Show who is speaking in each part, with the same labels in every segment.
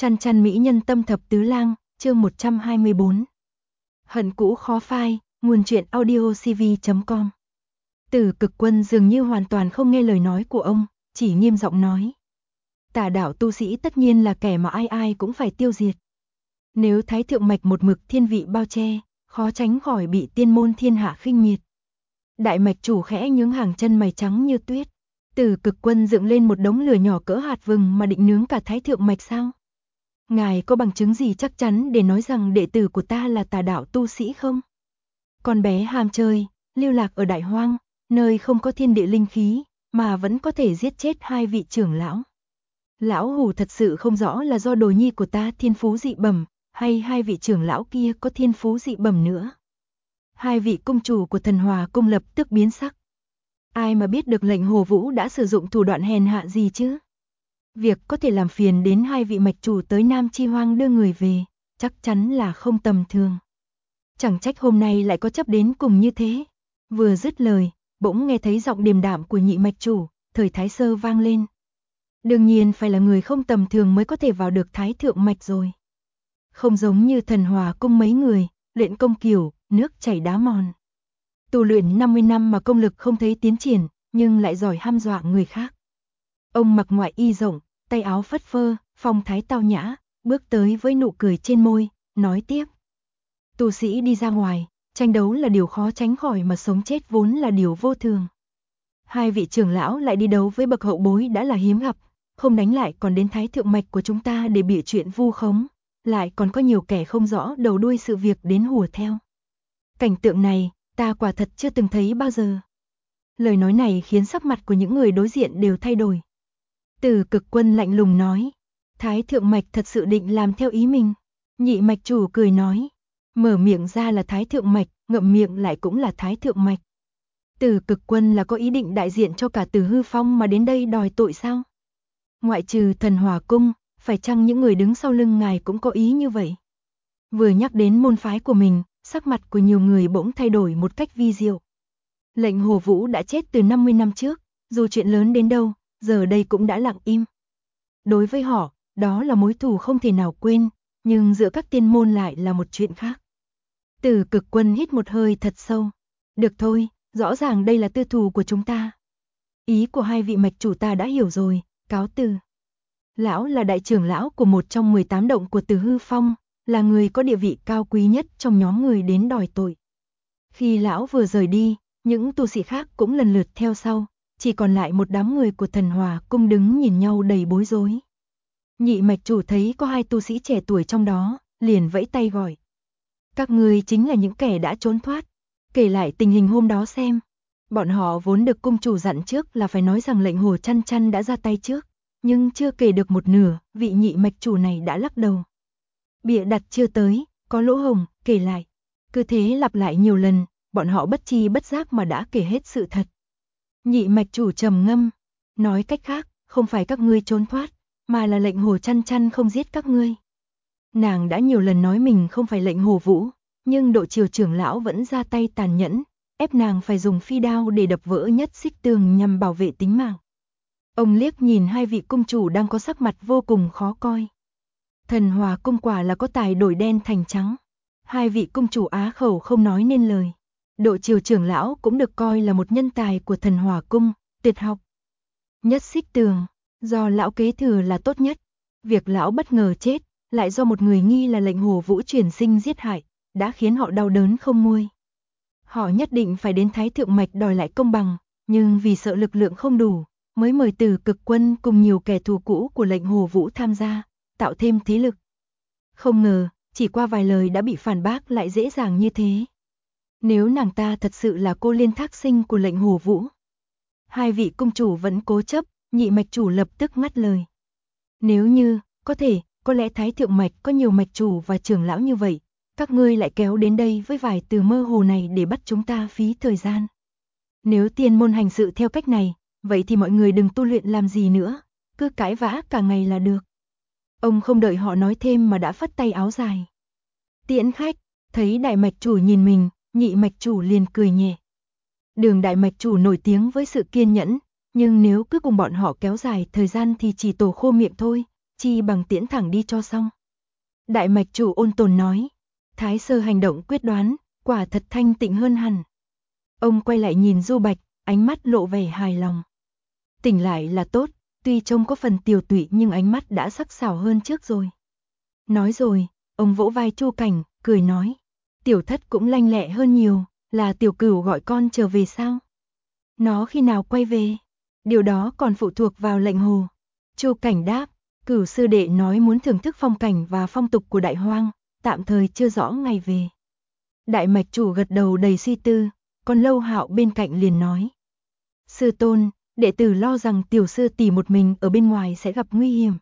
Speaker 1: Chăn chăn mỹ nhân tâm thập tứ lang, chương 124. Hận cũ khó phai, nguồn truyện audiocv.com. Tử Cực Quân dường như hoàn toàn không nghe lời nói của ông, chỉ nghiêm giọng nói. Tà đạo tu sĩ tất nhiên là kẻ mà ai ai cũng phải tiêu diệt. Nếu Thái Thượng Mạch một mực thiên vị bao che, khó tránh khỏi bị tiên môn thiên hạ khinh miệt. Đại mạch chủ khẽ nhướng hàng chân mày trắng như tuyết. Tử Cực Quân dựng lên một đống lửa nhỏ cỡ hạt vừng mà định nướng cả Thái Thượng Mạch sao? Ngài có bằng chứng gì chắc chắn để nói rằng đệ tử của ta là tà đạo tu sĩ không? Con bé ham chơi, lưu lạc ở Đại Hoang, nơi không có thiên địa linh khí, mà vẫn có thể giết chết hai vị trưởng lão. Lão hủ thật sự không rõ là do đồ nhi của ta thiên phú dị bẩm, hay hai vị trưởng lão kia có thiên phú dị bẩm nữa. Hai vị cung chủ của Thần Hòa cung lập tức biến sắc. Ai mà biết được lệnh Hồ Vũ đã sử dụng thủ đoạn hèn hạ gì chứ? Việc có thể làm phiền đến hai vị mạch chủ tới Nam Chi Hoang đưa người về, chắc chắn là không tầm thường. Chẳng trách hôm nay lại có chấp đến cùng như thế. Vừa dứt lời, bỗng nghe thấy giọng điềm đạm của nhị mạch chủ, Thời Thái Sơ vang lên. Đương nhiên phải là người không tầm thường mới có thể vào được Thái Thượng Mạch rồi. Không giống như Thần Hòa cung mấy người, luyện công kiểu, nước chảy đá mòn. Tu luyện 50 năm mà công lực không thấy tiến triển, nhưng lại giỏi hăm dọa người khác. Ông mặc ngoại y rộng, tay áo phất phơ, phong thái tao nhã, bước tới với nụ cười trên môi, nói tiếp. Tu sĩ đi ra ngoài, tranh đấu là điều khó tránh khỏi mà sống chết vốn là điều vô thường. Hai vị trưởng lão lại đi đấu với bậc hậu bối đã là hiếm gặp, không đánh lại còn đến Thái Thượng Mạch của chúng ta để bịa chuyện vu khống, lại còn có nhiều kẻ không rõ đầu đuôi sự việc đến hùa theo. Cảnh tượng này, ta quả thật chưa từng thấy bao giờ. Lời nói này khiến sắc mặt của những người đối diện đều thay đổi. Tử Cực Quân lạnh lùng nói, Thái Thượng Mạch thật sự định làm theo ý mình. Nhị mạch chủ cười nói, mở miệng ra là Thái Thượng Mạch, ngậm miệng lại cũng là Thái Thượng Mạch. Tử Cực Quân là có ý định đại diện cho cả Tử Hư Phong mà đến đây đòi tội sao? Ngoại trừ Thần Hòa Cung, phải chăng những người đứng sau lưng ngài cũng có ý như vậy? Vừa nhắc đến môn phái của mình, sắc mặt của nhiều người bỗng thay đổi một cách vi diệu. Lệnh Hồ Vũ đã chết từ 50 năm trước, dù chuyện lớn đến đâu, giờ đây cũng đã lặng im. Đối với họ, đó là mối thù không thể nào quên, nhưng giữa các tiên môn lại là một chuyện khác. Tử Cực Quân hít một hơi thật sâu. Được thôi, rõ ràng đây là tư thù của chúng ta. Ý của hai vị mạch chủ ta đã hiểu rồi, cáo từ. Lão là đại trưởng lão của một trong 18 động của Tử Hư Phong, là người có địa vị cao quý nhất trong nhóm người đến đòi tội. Khi lão vừa rời đi, những tu sĩ khác cũng lần lượt theo sau, chỉ còn lại một đám người của Thần Hòa cung đứng nhìn nhau đầy bối rối. Nhị mạch chủ thấy có hai tu sĩ trẻ tuổi trong đó, liền vẫy tay gọi. Các ngươi chính là những kẻ đã trốn thoát, kể lại tình hình hôm đó xem. Bọn họ vốn được cung chủ dặn trước là phải nói rằng lệnh Hồ Chăn Chăn đã ra tay trước, nhưng chưa kể được một nửa, vị nhị mạch chủ này đã lắc đầu. Bịa đặt chưa tới, có lỗ hổng, kể lại. Cứ thế lặp lại nhiều lần, bọn họ bất tri bất giác mà đã kể hết sự thật. Nhị mạch chủ trầm ngâm, nói cách khác, không phải các ngươi trốn thoát, mà là lệnh Hồ Chăn Chăn không giết các ngươi. Nàng đã nhiều lần nói mình không phải lệnh Hồ Vũ, nhưng Độ Triều trưởng lão vẫn ra tay tàn nhẫn, ép nàng phải dùng phi đao để đập vỡ nhất xích tường nhằm bảo vệ tính mạng. Ông liếc nhìn hai vị cung chủ đang có sắc mặt vô cùng khó coi. Thần Hòa cung quả là có tài đổi đen thành trắng. Hai vị cung chủ á khẩu không nói nên lời. Độ Triều trưởng lão cũng được coi là một nhân tài của Thần Hòa cung, tuyệt học. Nhất xích tường, do lão kế thừa là tốt nhất. Việc lão bất ngờ chết, lại do một người nghi là lệnh Hồ Vũ chuyển sinh giết hại, đã khiến họ đau đớn không nguôi. Họ nhất định phải đến Thái Thượng Mạch đòi lại công bằng, nhưng vì sợ lực lượng không đủ, mới mời Tử Cực Quân cùng nhiều kẻ thù cũ của lệnh Hồ Vũ tham gia, tạo thêm thế lực. Không ngờ, chỉ qua vài lời đã bị phản bác lại dễ dàng như thế. Nếu nàng ta thật sự là cô liên thác sinh của lệnh Hồ Vũ. Hai vị cung chủ vẫn cố chấp, nhị mạch chủ lập tức ngắt lời. Nếu như, có thể, có lẽ Thái Thượng Mạch có nhiều mạch chủ và trưởng lão như vậy, các ngươi lại kéo đến đây với vài từ mơ hồ này để bắt chúng ta phí thời gian. Nếu tiên môn hành sự theo cách này, vậy thì mọi người đừng tu luyện làm gì nữa, cứ cãi vã cả ngày là được. Ông không đợi họ nói thêm mà đã phất tay áo dài. Tiễn khách, thấy đại mạch chủ nhìn mình, nhị mạch chủ liền cười nhẹ. Đường đại mạch chủ nổi tiếng với sự kiên nhẫn, nhưng nếu cứ cùng bọn họ kéo dài thời gian thì chỉ tổ khô miệng thôi, chi bằng tiễn thẳng đi cho xong. Đại mạch chủ ôn tồn nói. Thái sơ hành động quyết đoán, quả thật thanh tịnh hơn hẳn. Ông quay lại nhìn Du Bạch, ánh mắt lộ vẻ hài lòng. Tỉnh lại là tốt, tuy trông có phần tiều tụy nhưng ánh mắt đã sắc sảo hơn trước rồi. Nói rồi, ông vỗ vai Chu Cảnh, cười nói. Tiểu thất cũng lanh lẹ hơn nhiều, là tiểu cửu gọi con trở về sao? Nó khi nào quay về? Điều đó còn phụ thuộc vào lệnh hồ. Chu Cảnh đáp, Cửu sư đệ nói muốn thưởng thức phong cảnh và phong tục của Đại Hoang, tạm thời chưa rõ ngày về. Đại mạch chủ gật đầu đầy suy tư, còn Lâu Hạo bên cạnh liền nói. Sư tôn, đệ tử lo rằng tiểu sư tỷ một mình ở bên ngoài sẽ gặp nguy hiểm.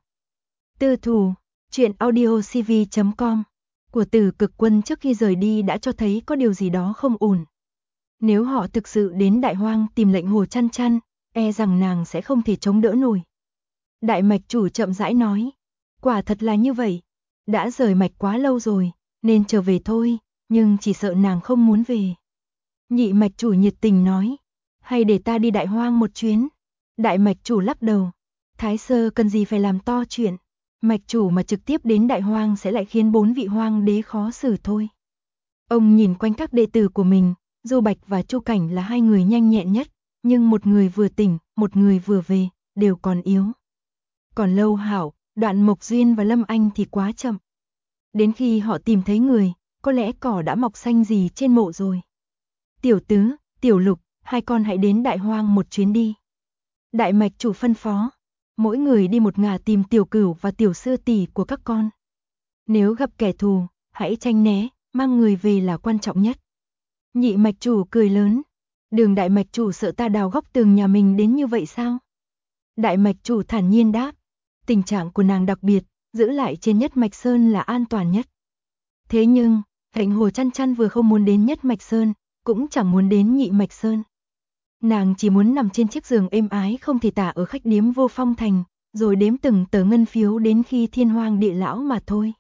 Speaker 1: Tư thủ, truyện audiocv.com của Từ Cực Quân trước khi rời đi đã cho thấy có điều gì đó không ổn. Nếu họ thực sự đến Đại Hoang tìm lệnh hồ chăn chăn, e rằng nàng sẽ không thể chống đỡ nổi. Đại mạch chủ chậm rãi nói, quả thật là như vậy, đã rời mạch quá lâu rồi, nên trở về thôi, nhưng chỉ sợ nàng không muốn về. Nhị mạch chủ nhiệt tình nói, hay để ta đi Đại Hoang một chuyến. Đại mạch chủ lắc đầu, Thái sơ cần gì phải làm to chuyện, mạch chủ mà trực tiếp đến Đại Hoang sẽ lại khiến 4 vị hoang đế khó xử thôi. Ông nhìn quanh các đệ tử của mình, Du Bạch và Chu Cảnh là hai người nhanh nhẹn nhất, nhưng một người vừa tỉnh, một người vừa về, đều còn yếu. Còn Lâu Hạo, Đoạn Mộc Duyên và Lâm Anh thì quá chậm. Đến khi họ tìm thấy người, có lẽ cỏ đã mọc xanh gì trên mộ rồi. Tiểu Tứ, Tiểu Lục, hai con hãy đến Đại Hoang một chuyến đi. Đại mạch chủ phân phó, mỗi người đi một ngả tìm tiểu cửu và tiểu sư tỷ của các con. Nếu gặp kẻ thù, hãy tránh né, mang người về là quan trọng nhất. Nhị mạch chủ cười lớn, Đường đại mạch chủ sợ ta đào góc tường nhà mình đến như vậy sao? Đại mạch chủ thản nhiên đáp, tình trạng của nàng đặc biệt, giữ lại trên Nhất Mạch Sơn là an toàn nhất. Thế nhưng, lệnh hồ chăn chăn vừa không muốn đến Nhất Mạch Sơn, cũng chẳng muốn đến Nhị Mạch Sơn. Nàng chỉ muốn nằm trên chiếc giường êm ái không thể tả ở khách điếm Vô Phong Thành, rồi đếm từng tờ ngân phiếu đến khi thiên hoang địa lão mà thôi.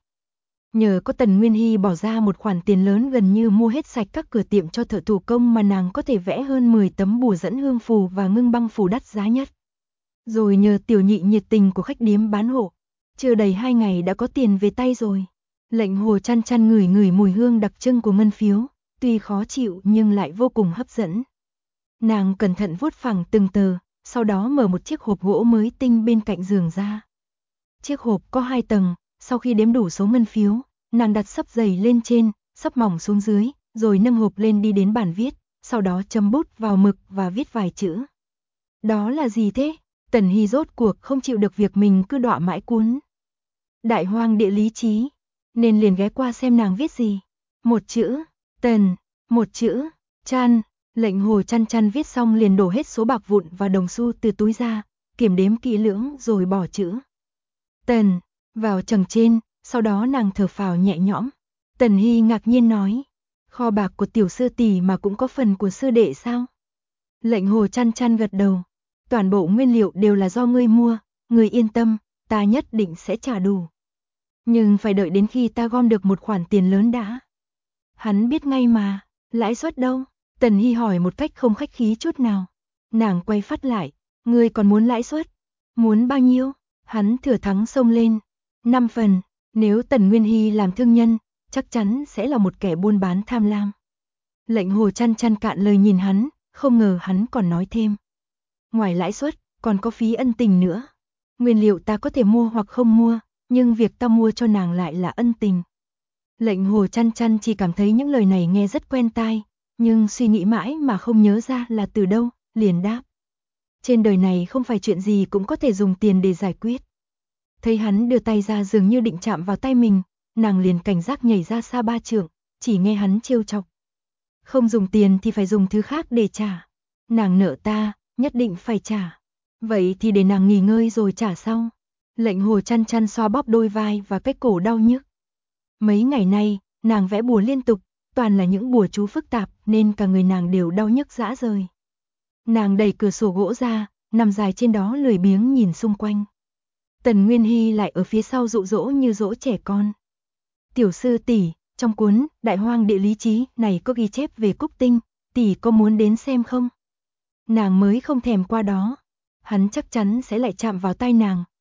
Speaker 1: Nhờ có Tần Nguyên Hy bỏ ra một khoản tiền lớn gần như mua hết sạch các cửa tiệm cho thợ thủ công mà nàng có thể vẽ hơn 10 tấm bùa dẫn hương phù và ngưng băng phù đắt giá nhất. Rồi nhờ tiểu nhị nhiệt tình của khách điếm bán hộ, chưa đầy 2 ngày đã có tiền về tay rồi. Lệnh hồ chăn chăn ngửi ngửi mùi hương đặc trưng của ngân phiếu, tuy khó chịu nhưng lại vô cùng hấp dẫn. Nàng cẩn thận vuốt phẳng từng tờ, sau đó mở một chiếc hộp gỗ mới tinh bên cạnh giường ra. Chiếc hộp có 2 tầng, sau khi đếm đủ số ngân phiếu, nàng đặt xấp dày lên trên, xấp mỏng xuống dưới, rồi nâng hộp lên đi đến bàn viết, sau đó châm bút vào mực và viết vài chữ. Đó là gì thế? Tần Hy rốt cuộc không chịu được việc mình cứ đọa mãi cuốn. Đại Hoang địa lý trí, nên liền ghé qua xem nàng viết gì. Một chữ, Tần, một chữ, Chăn. Lệnh hồ chăn chăn viết xong liền đổ hết số bạc vụn và đồng xu từ túi ra, kiểm đếm kỹ lưỡng rồi bỏ chữ Tần vào chồng trên, sau đó nàng thở phào nhẹ nhõm. Tần Hy ngạc nhiên nói, kho bạc của tiểu sư tỷ mà cũng có phần của sư đệ sao? Lệnh hồ chăn chăn gật đầu, toàn bộ nguyên liệu đều là do ngươi mua, ngươi yên tâm, ta nhất định sẽ trả đủ. Nhưng phải đợi đến khi ta gom được một khoản tiền lớn đã. Hắn biết ngay mà, lãi suất đâu? Tần Hy hỏi một cách không khách khí chút nào. Nàng quay phát lại, ngươi còn muốn lãi suất? Muốn bao nhiêu? Hắn thừa thắng xông lên. 5 phần, nếu Tần Nguyên Hy làm thương nhân, chắc chắn sẽ là một kẻ buôn bán tham lam. Lệnh hồ chăn chăn cạn lời nhìn hắn, không ngờ hắn còn nói thêm. Ngoài lãi suất, còn có phí ân tình nữa. Nguyên liệu ta có thể mua hoặc không mua, nhưng việc ta mua cho nàng lại là ân tình. Lệnh hồ chăn chăn chỉ cảm thấy những lời này nghe rất quen tai, nhưng suy nghĩ mãi mà không nhớ ra là từ đâu, liền đáp. Trên đời này không phải chuyện gì cũng có thể dùng tiền để giải quyết. Thấy hắn đưa tay ra dường như định chạm vào tay mình, nàng liền cảnh giác nhảy ra xa 3 trượng, chỉ nghe hắn trêu chọc. Không dùng tiền thì phải dùng thứ khác để trả. Nàng nợ ta, nhất định phải trả. Vậy thì để nàng nghỉ ngơi rồi trả sau. Lệnh hồ chăn chăn xoa bóp đôi vai và cái cổ đau nhức. Mấy ngày nay, nàng vẽ bùa liên tục, toàn là những bùa chú phức tạp nên cả người nàng đều đau nhức rã rời. Nàng đẩy cửa sổ gỗ ra, nằm dài trên đó lười biếng nhìn xung quanh. Tần Nguyên Hy lại ở phía sau dụ dỗ như dỗ trẻ con. Tiểu sư tỷ, trong cuốn Đại Hoang địa lý chí này có ghi chép về Cúc Tinh, tỷ có muốn đến xem không? Nàng mới không thèm qua đó. Hắn chắc chắn sẽ lại chạm vào tai nàng,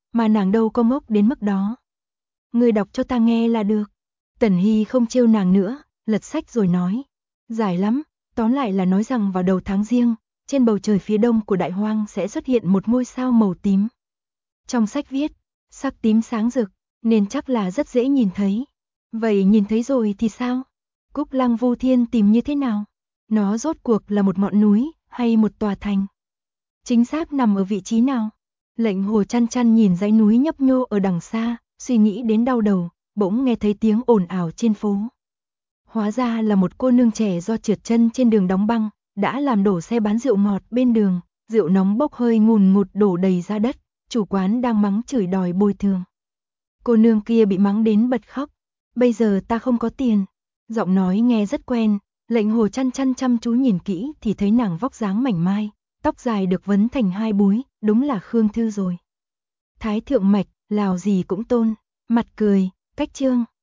Speaker 1: mà nàng đâu có ngốc đến mức đó. Người đọc cho ta nghe là được. Tần Hy không trêu nàng nữa, lật sách rồi nói. Dài lắm, tóm lại là nói rằng vào đầu tháng Giêng, trên bầu trời phía đông của Đại Hoang sẽ xuất hiện một ngôi sao màu tím. Trong sách viết, sắc tím sáng rực, nên chắc là rất dễ nhìn thấy. Vậy nhìn thấy rồi thì sao? Cúc Lăng Vu Thiên tìm như thế nào? Nó rốt cuộc là một ngọn núi hay một tòa thành? Chính xác nằm ở vị trí nào? Lệnh Hồ chăn chăn nhìn dãy núi nhấp nhô ở đằng xa, suy nghĩ đến đau đầu, bỗng nghe thấy tiếng ồn ào trên phố. Hóa ra là một cô nương trẻ do trượt chân trên đường đóng băng, đã làm đổ xe bán rượu ngọt bên đường, rượu nóng bốc hơi ngùn ngụt đổ đầy ra đất, chủ quán đang mắng chửi đòi bồi thường. Cô nương kia bị mắng đến bật khóc. Bây giờ ta không có tiền. Giọng nói nghe rất quen, Lệnh Hồ chăn chăn chăm chú nhìn kỹ thì thấy nàng vóc dáng mảnh mai, tóc dài được vấn thành hai búi, đúng là Khương Thư rồi. Thái thượng mạch, lào gì cũng tôn, mặt cười, cách trương.